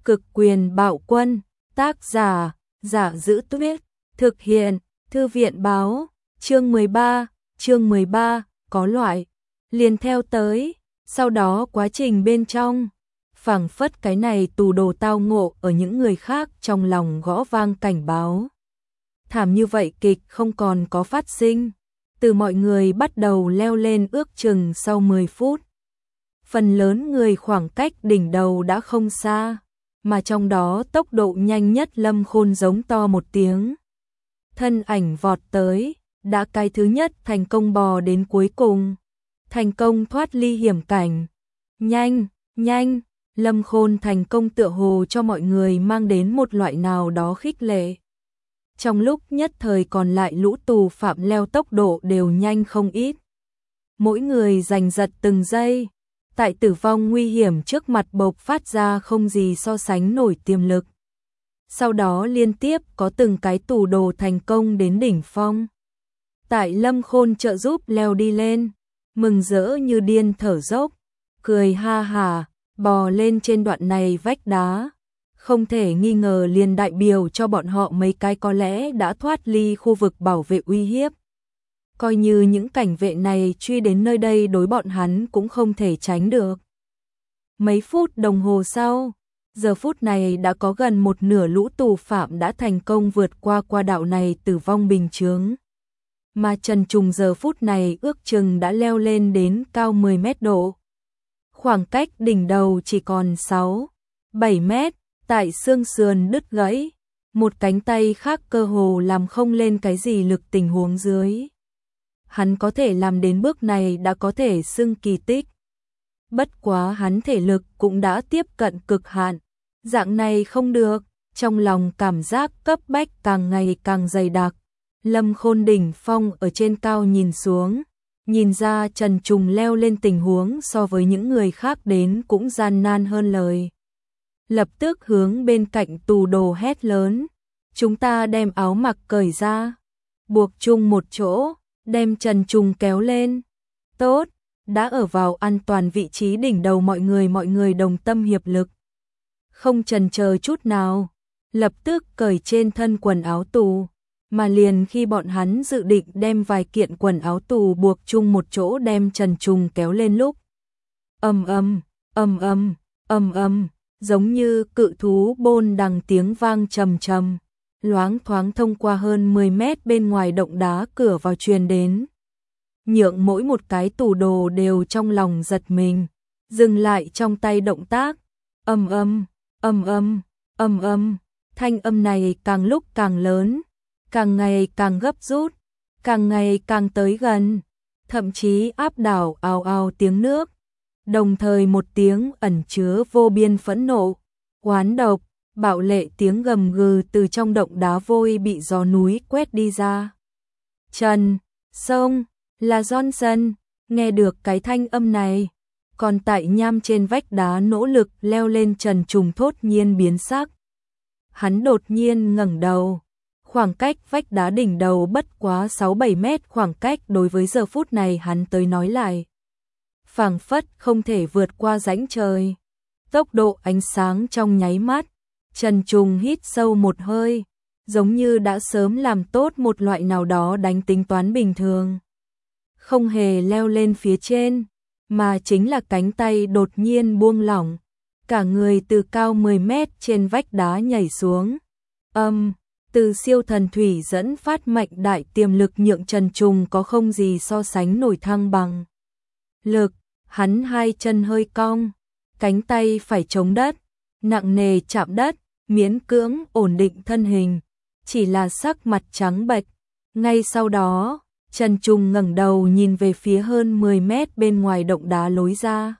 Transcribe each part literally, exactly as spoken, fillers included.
Cực quyền bạo quân, tác giả, Giả Giữ Tuyết, thực hiện, Thư viện báo, chương mười ba, chương mười ba, có loại, liền theo tới, sau đó quá trình bên trong, phảng phất cái này tù đồ tao ngộ ở những người khác trong lòng gõ vang cảnh báo. Thảm như vậy kịch không còn có phát sinh, từ mọi người bắt đầu leo lên ước chừng sau mười phút. Phần lớn người khoảng cách đỉnh đầu đã không xa, mà trong đó tốc độ nhanh nhất Lâm Khôn giống to một tiếng. Thân ảnh vọt tới, đã cái thứ nhất thành công bò đến cuối cùng, thành công thoát ly hiểm cảnh. Nhanh, nhanh, Lâm Khôn thành công tựa hồ cho mọi người mang đến một loại nào đó khích lệ. Trong lúc nhất thời còn lại lũ tù phạm leo tốc độ đều nhanh không ít. Mỗi người giành giật từng giây, tại tử vong nguy hiểm trước mặt bộc phát ra không gì so sánh nổi tiềm lực. Sau đó liên tiếp có từng cái tù đồ thành công đến đỉnh phong. Tại Lâm Khôn trợ giúp leo đi lên, mừng rỡ như điên thở dốc, cười ha hà, bò lên trên đoạn này vách đá. Không thể nghi ngờ liền đại biểu cho bọn họ mấy cái có lẽ đã thoát ly khu vực bảo vệ uy hiếp. Coi như những cảnh vệ này truy đến nơi đây đối bọn hắn cũng không thể tránh được. Mấy phút đồng hồ sau, giờ phút này đã có gần một nửa lũ tù phạm đã thành công vượt qua qua đạo này tử vong bình chướng. Mà Trần Trùng giờ phút này ước chừng đã leo lên đến cao mười mét độ. Khoảng cách đỉnh đầu chỉ còn sáu, bảy mét, tại xương sườn đứt gãy, một cánh tay khác cơ hồ làm không lên cái gì lực tình huống dưới. Hắn có thể làm đến bước này đã có thể xưng kỳ tích. Bất quá hắn thể lực cũng đã tiếp cận cực hạn, dạng này không được, trong lòng cảm giác cấp bách càng ngày càng dày đặc. Lâm Khôn đỉnh phong ở trên cao nhìn xuống, nhìn ra Trần Trùng leo lên tình huống so với những người khác đến cũng gian nan hơn lời. Lập tức hướng bên cạnh tù đồ hét lớn, chúng ta đem áo mặc cởi ra, buộc chung một chỗ, đem Trần Trùng kéo lên. Tốt, đã ở vào an toàn vị trí đỉnh đầu mọi người mọi người đồng tâm hiệp lực. Không chần chờ chút nào, lập tức cởi trên thân quần áo tù, mà liền khi bọn hắn dự định đem vài kiện quần áo tù buộc chung một chỗ đem Trần Trùng kéo lên lúc. Ầm ầm, ầm ầm, ầm ầm, giống như cự thú bôn đằng tiếng vang trầm trầm, loáng thoáng thông qua hơn mười mét bên ngoài động đá cửa vào truyền đến. Nhượng mỗi một cái tù đồ đều trong lòng giật mình, dừng lại trong tay động tác. Ầm ầm, ầm ầm, ầm ầm, thanh âm này càng lúc càng lớn, càng ngày càng gấp rút, càng ngày càng tới gần, thậm chí áp đảo ào ào tiếng nước, đồng thời một tiếng ẩn chứa vô biên phẫn nộ, oán độc, bạo lệ tiếng gầm gừ từ trong động đá vôi bị gió núi quét đi ra. Trần, sông, là Johnson, nghe được cái thanh âm này, còn tại nham trên vách đá nỗ lực leo lên Trần Trùng thốt nhiên biến sắc. Hắn đột nhiên ngẩng đầu, khoảng cách vách đá đỉnh đầu bất quá sáu bảy mét khoảng cách đối với giờ phút này hắn tới nói lại. Phảng phất không thể vượt qua rãnh trời. Tốc độ ánh sáng trong nháy mắt, Trần Trùng hít sâu một hơi, giống như đã sớm làm tốt một loại nào đó đánh tính toán bình thường. Không hề leo lên phía trên, mà chính là cánh tay đột nhiên buông lỏng, cả người từ cao mười mét trên vách đá nhảy xuống. Âm, từ siêu thần thủy dẫn phát mạnh đại tiềm lực nhượng Trần Trùng có không gì so sánh nổi thăng bằng. Lực, hắn hai chân hơi cong, cánh tay phải chống đất, nặng nề chạm đất, miễn cưỡng ổn định thân hình, chỉ là sắc mặt trắng bệch. Ngay sau đó, Trần Trùng ngẩng đầu nhìn về phía hơn mười mét bên ngoài động đá lối ra.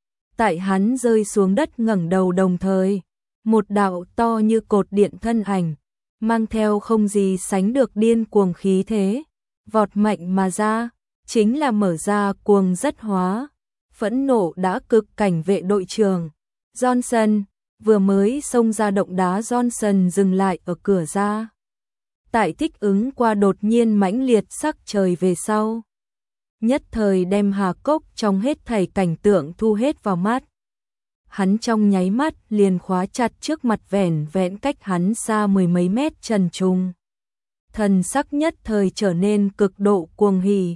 Tại hắn rơi xuống đất ngẩng đầu đồng thời, một đạo to như cột điện thân ảnh, mang theo không gì sánh được điên cuồng khí thế, vọt mạnh mà ra, chính là mở ra cuồng rất hóa, phẫn nộ đã cực cảnh vệ đội trưởng. Johnson, vừa mới xông ra động đá Johnson dừng lại ở cửa ra. Tại thích ứng qua đột nhiên mãnh liệt sắc trời về sau. Nhất thời đem Hà Cốc trong hết thảy cảnh tượng thu hết vào mắt. hắn trong nháy mắt liền khóa chặt trước mặt vẻn vẹn cách hắn xa mười mấy mét Trần Trùng. Thần sắc nhất thời trở nên cực độ cuồng hỉ.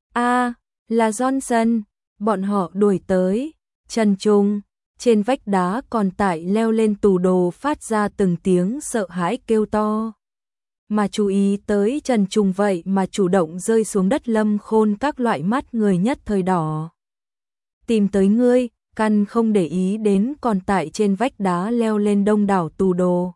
A, là Johnson, bọn họ đuổi tới. Trần Trùng, trên vách đá còn tại leo lên tủ đồ phát ra từng tiếng sợ hãi kêu to. Mà chú ý tới Trần Trùng vậy mà chủ động rơi xuống đất. Lâm Khôn các loại mắt người nhất thời đỏ. Tìm tới ngươi, căn không để ý đến còn tại trên vách đá leo lên đông đảo tù đồ.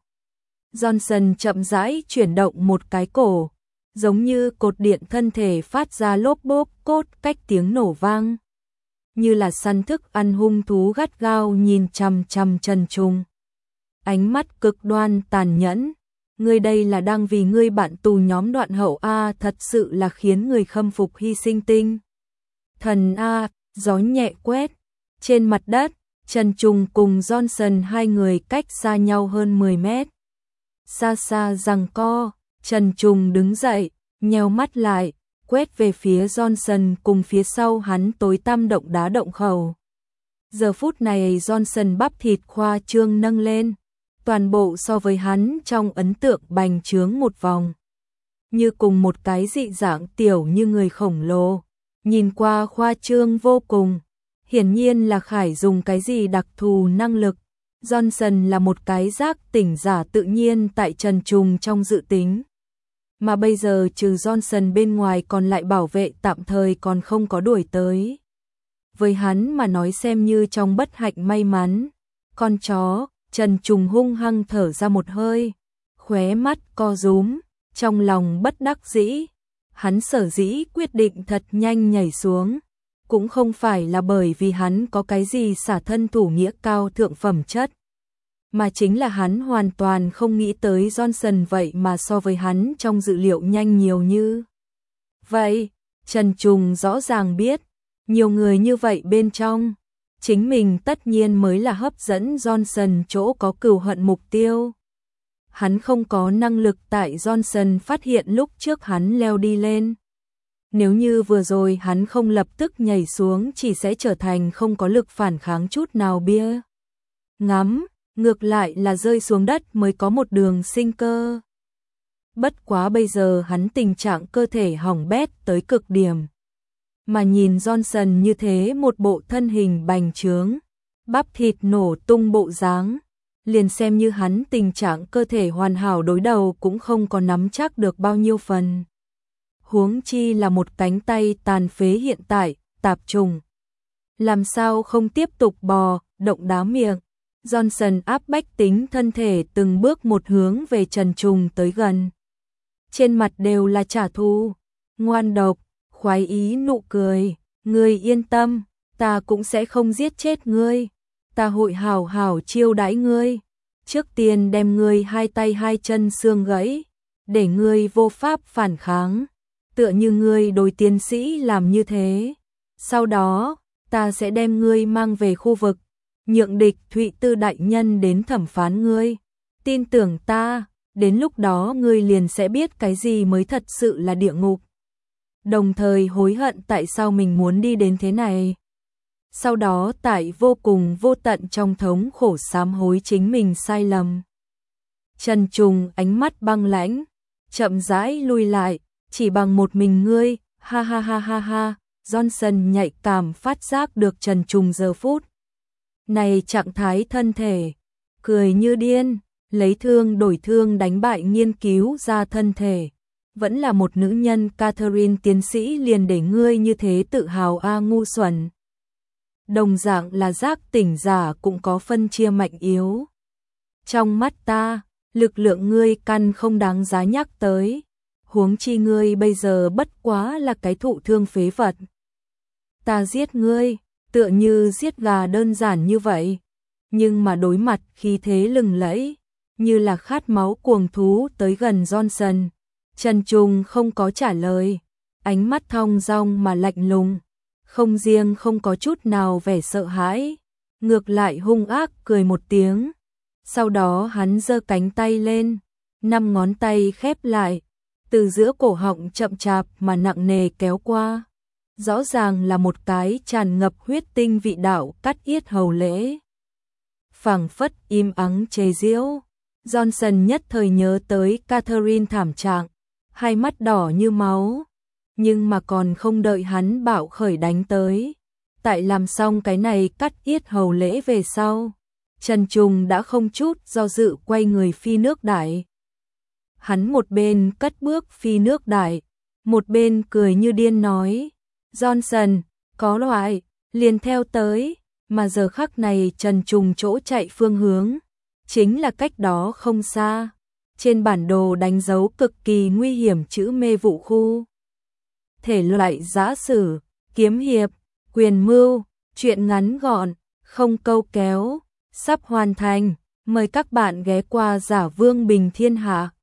Johnson chậm rãi chuyển động một cái cổ, giống như cột điện thân thể phát ra lốp bốp cốt cách tiếng nổ vang. Như là săn thức ăn hung thú gắt gao nhìn chằm chằm Trần Trùng. Ánh mắt cực đoan tàn nhẫn. Ngươi đây là đang vì ngươi bạn tù nhóm Đoạn Hậu A, thật sự là khiến người khâm phục hy sinh tinh. Thần A, gió nhẹ quét. Trên mặt đất, Trần Trùng cùng Johnson hai người cách xa nhau hơn mười mét. Xa xa giằng co, Trần Trùng đứng dậy, nheo mắt lại, quét về phía Johnson cùng phía sau hắn tối tăm động đá động khẩu. Giờ phút này Johnson bắp thịt khoa trương nâng lên, toàn bộ so với hắn trong ấn tượng bành trướng một vòng. Như cùng một cái dị dạng tiểu như người khổng lồ, nhìn qua khoa trương vô cùng. Hiển nhiên là Khải dùng cái gì đặc thù năng lực. Johnson là một cái giác tỉnh giả tự nhiên tại Trần Trùng trong dự tính. Mà bây giờ trừ Johnson bên ngoài còn lại bảo vệ tạm thời còn không có đuổi tới. Với hắn mà nói xem như trong bất hạnh may mắn. Con chó, Trần Trùng hung hăng thở ra một hơi, khóe mắt co rúm, trong lòng bất đắc dĩ. Hắn sở dĩ quyết định thật nhanh nhảy xuống, cũng không phải là bởi vì hắn có cái gì xả thân thủ nghĩa cao thượng phẩm chất, mà chính là hắn hoàn toàn không nghĩ tới Johnson vậy mà so với hắn trong dự liệu nhanh nhiều như vậy. Trần Trùng rõ ràng biết, nhiều người như vậy bên trong, chính mình tất nhiên mới là hấp dẫn Johnson chỗ có cừu hận mục tiêu. Hắn không có năng lực tại Johnson phát hiện lúc trước hắn leo đi lên. Nếu như vừa rồi hắn không lập tức nhảy xuống chỉ sẽ trở thành không có lực phản kháng chút nào bia ngắm, ngược lại là rơi xuống đất mới có một đường sinh cơ. Bất quá bây giờ hắn tình trạng cơ thể hỏng bét tới cực điểm. Mà nhìn Johnson như thế một bộ thân hình bành trướng, bắp thịt nổ tung bộ dáng, liền xem như hắn tình trạng cơ thể hoàn hảo đối đầu cũng không có nắm chắc được bao nhiêu phần. Huống chi là một cánh tay tàn phế hiện tại, tạp trùng. Làm sao không tiếp tục bò, động đá miệng. Johnson áp bách tính thân thể từng bước một hướng về Trần Trùng tới gần. Trên mặt đều là trả thù, ngoan độc, khoái ý nụ cười. Ngươi yên tâm, ta cũng sẽ không giết chết ngươi. Ta hội hảo hảo chiêu đãi ngươi. Trước tiên đem ngươi hai tay hai chân xương gãy, để ngươi vô pháp phản kháng. Tựa như ngươi đối tiến sĩ làm như thế. Sau đó, ta sẽ đem ngươi mang về khu vực, nhượng địch Thụy Tư đại nhân đến thẩm phán ngươi. Tin tưởng ta, đến lúc đó ngươi liền sẽ biết cái gì mới thật sự là địa ngục. Đồng thời hối hận tại sao mình muốn đi đến thế này. Sau đó tại vô cùng vô tận trong thống khổ sám hối chính mình sai lầm. Trần Trùng ánh mắt băng lãnh, chậm rãi lui lại, chỉ bằng một mình ngươi, ha ha ha ha ha. Johnson nhạy cảm phát giác được Trần Trùng giờ phút này trạng thái thân thể, cười như điên, lấy thương đổi thương đánh bại nghiên cứu ra thân thể. Vẫn là một nữ nhân, Catherine tiến sĩ liền để ngươi như thế tự hào a ngu xuẩn. Đồng dạng là giác tỉnh giả cũng có phân chia mạnh yếu. Trong mắt ta, lực lượng ngươi căn không đáng giá nhắc tới. Huống chi ngươi bây giờ bất quá là cái thụ thương phế vật. Ta giết ngươi, tựa như giết gà đơn giản như vậy. Nhưng mà đối mặt khí thế lừng lẫy, như là khát máu cuồng thú tới gần Johnson. Trần Trùng không có trả lời, ánh mắt thong dong mà lạnh lùng. Không riêng không có chút nào vẻ sợ hãi, ngược lại hung ác cười một tiếng. Sau đó hắn giơ cánh tay lên, năm ngón tay khép lại, từ giữa cổ họng chậm chạp mà nặng nề kéo qua. Rõ ràng là một cái tràn ngập huyết tinh vị đạo cắt yết hầu lễ. phảng phất im ắng chế giễu. Johnson nhất thời nhớ tới Catherine thảm trạng, hai mắt đỏ như máu, nhưng mà còn không đợi hắn bạo khởi đánh tới. Tại làm xong cái này cắt yết hầu lễ về sau, Trần Trùng đã không chút do dự quay người phi nước đại. Hắn một bên cất bước phi nước đại, một bên cười như điên nói, Johnson, có loại, liền theo tới, mà giờ khắc này Trần Trùng chỗ chạy phương hướng, chính là cách đó không xa. Trên bản đồ đánh dấu cực kỳ nguy hiểm chữ mê vụ khu. Thể loại giã sử, kiếm hiệp, quyền mưu, truyện ngắn gọn, không câu kéo, sắp hoàn thành. Mời các bạn ghé qua Giả Vương Bình Thiên Hạ.